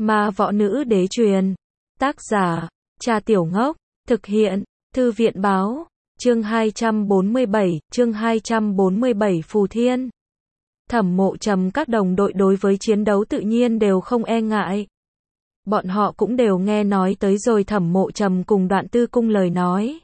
Ma võ nữ đế truyền. Tác giả, Trà Tiểu Ngốc. Thực hiện, Thư viện báo. Chương 247 Phù Thiên. Thẩm Mộ Trầm các đồng đội đối với chiến đấu tự nhiên đều không e ngại. Bọn họ cũng đều nghe nói tới rồi Thẩm Mộ Trầm cùng Đoạn Tư Cung lời nói.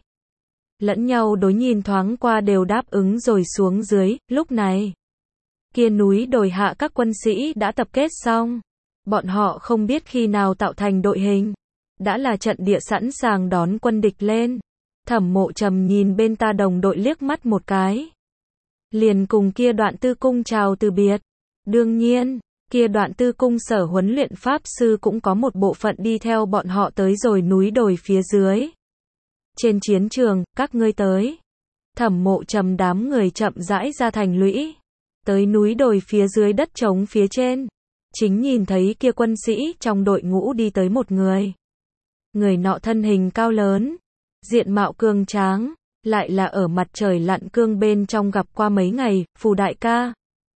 Lẫn nhau đối nhìn thoáng qua đều đáp ứng rồi xuống dưới, lúc này. Kia núi đồi hạ các quân sĩ đã tập kết xong. Bọn họ không biết khi nào tạo thành đội hình. Đã là trận địa sẵn sàng đón quân địch lên. Thẩm Mộ Trầm nhìn bên ta đồng đội liếc mắt một cái. Liền cùng kia Đoạn Tư Cung chào từ biệt. Đương nhiên, kia Đoạn Tư Cung sở huấn luyện pháp sư cũng có một bộ phận đi theo bọn họ tới rồi núi đồi phía dưới. Trên chiến trường, các ngươi tới. Thẩm Mộ Trầm đám người chậm rãi ra thành lũy. Tới núi đồi phía dưới đất trống phía trên. Chính nhìn thấy kia quân sĩ trong đội ngũ đi tới một người. Người nọ thân hình cao lớn. Diện mạo cường tráng. Lại là ở mặt trời lặn cương bên trong gặp qua mấy ngày, Phù đại ca.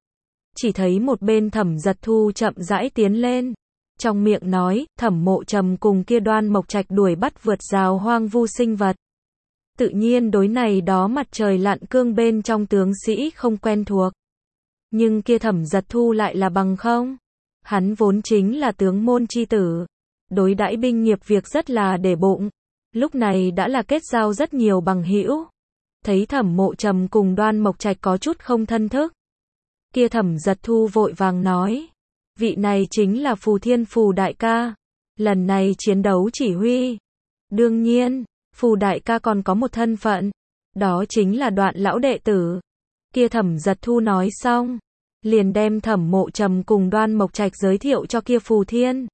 Chỉ thấy một bên Thẩm Giật Thu chậm rãi tiến lên. Trong miệng nói, Thẩm Mộ Trầm cùng kia Đoan Mộc Trạch đuổi bắt vượt rào hoang vu sinh vật. Tự nhiên đối này đó mặt trời lặn cương bên trong tướng sĩ không quen thuộc. Nhưng kia Thẩm Giật Thu lại là bằng không. Hắn vốn chính là tướng môn chi tử. Đối đãi binh nghiệp việc rất là để bụng. Lúc này đã là kết giao rất nhiều bằng hữu. Thấy Thẩm Mộ Trầm cùng Đoan Mộc Trạch có chút không thân thức. Kia Thẩm Giật Thu vội vàng nói. Vị này chính là Phù Thiên Phù đại ca. Lần này chiến đấu chỉ huy. Đương nhiên, Phù đại ca còn có một thân phận. Đó chính là Đoạn lão đệ tử. Kia Thẩm Giật Thu nói xong. Liền đem Thẩm Mộ Trầm cùng Đoan Mộc Trạch giới thiệu cho kia Phù Thiên.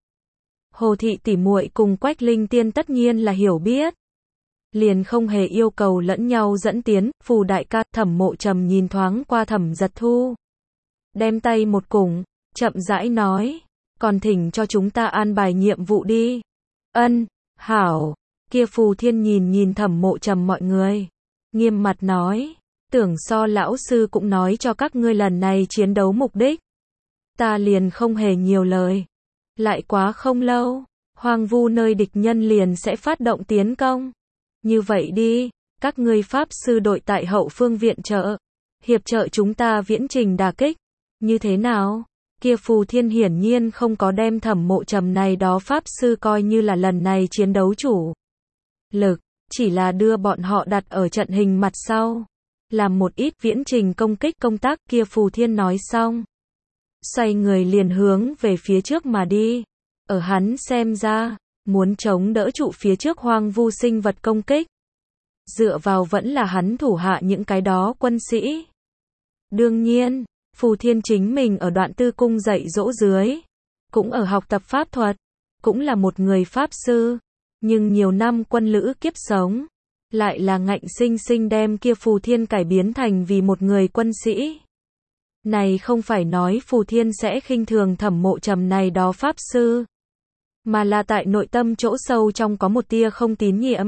Hồ thị tỷ muội cùng Quách Linh Tiên tất nhiên là hiểu biết. Liền không hề yêu cầu lẫn nhau dẫn tiến. Phù đại ca, Thẩm Mộ Trầm nhìn thoáng qua Thẩm Giật Thu. Đem tay một cùng, chậm rãi nói. Còn thỉnh cho chúng ta an bài nhiệm vụ đi. Ân, hảo. Kia Phù Thiên nhìn Thẩm Mộ Trầm mọi người. Nghiêm mặt nói. Tưởng so lão sư cũng nói cho các ngươi lần này chiến đấu mục đích. Ta liền không hề nhiều lời. Lại quá không lâu, hoang vu nơi địch nhân liền sẽ phát động tiến công. Như vậy đi, các ngươi pháp sư đội tại hậu phương viện trợ. Hiệp trợ chúng ta viễn trình đả kích. Như thế nào? Kia Phù Thiên hiển nhiên không có đem Thẩm Mộ Trầm này đó pháp sư coi như là lần này chiến đấu chủ lực. Chỉ là đưa bọn họ đặt ở trận hình mặt sau. Làm một ít viễn trình công kích công tác. Kia Phù Thiên nói xong. Xoay người liền hướng về phía trước mà đi. Ở hắn xem ra, muốn chống đỡ trụ phía trước hoang vu sinh vật công kích. Dựa vào vẫn là hắn thủ hạ những cái đó quân sĩ. Đương nhiên, Phù Thiên chính mình ở Đoạn Tư Cung dạy dỗ dưới. Cũng ở học tập pháp thuật. Cũng là một người pháp sư. Nhưng nhiều năm quân lữ kiếp sống. Lại là ngạnh sinh sinh đem kia Phù Thiên cải biến thành vì một người quân sĩ. Này không phải nói Phù Thiên sẽ khinh thường Thẩm Mộ Trầm này đó pháp sư. Mà là tại nội tâm chỗ sâu trong có một tia không tín nhiệm.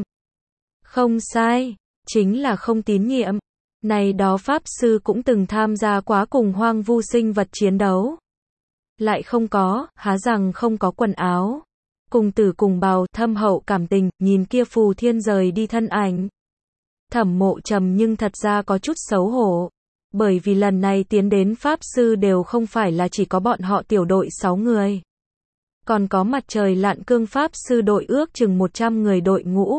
Không sai, chính là không tín nhiệm. Này đó pháp sư cũng từng tham gia quá cùng hoang vu sinh vật chiến đấu. Lại không có, há rằng không có quần áo. Cùng tử cùng bào, thâm hậu cảm tình, nhìn kia Phù Thiên rời đi thân ảnh. Thẩm Mộ Trầm nhưng thật ra có chút xấu hổ. Bởi vì lần này tiến đến pháp sư đều không phải là chỉ có bọn họ tiểu đội 6 người. Còn có mặt trời lặn cương pháp sư đội ước chừng 100 người đội ngũ.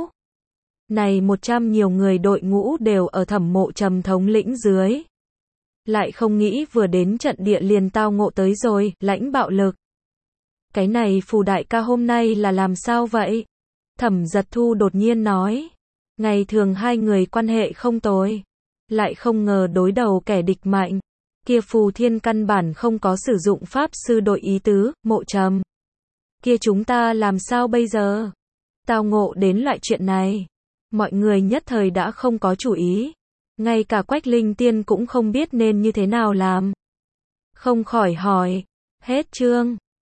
Này 100 nhiều người đội ngũ đều ở Thẩm Mộ Trầm thống lĩnh dưới. Lại không nghĩ vừa đến trận địa liền tao ngộ tới rồi, lãnh bạo lực. Cái này Phù đại ca hôm nay là làm sao vậy? Thẩm Giật Thu đột nhiên nói. Ngày thường hai người quan hệ không tồi. Lại không ngờ đối đầu kẻ địch mạnh. Kia Phù Thiên căn bản không có sử dụng pháp sư đội ý tứ. Mộ Trầm. Kia chúng ta làm sao bây giờ? Tao ngộ đến loại chuyện này. Mọi người nhất thời đã không có chủ ý. Ngay cả Quách Linh Tiên cũng không biết nên như thế nào làm. Không khỏi hỏi. Hết chương.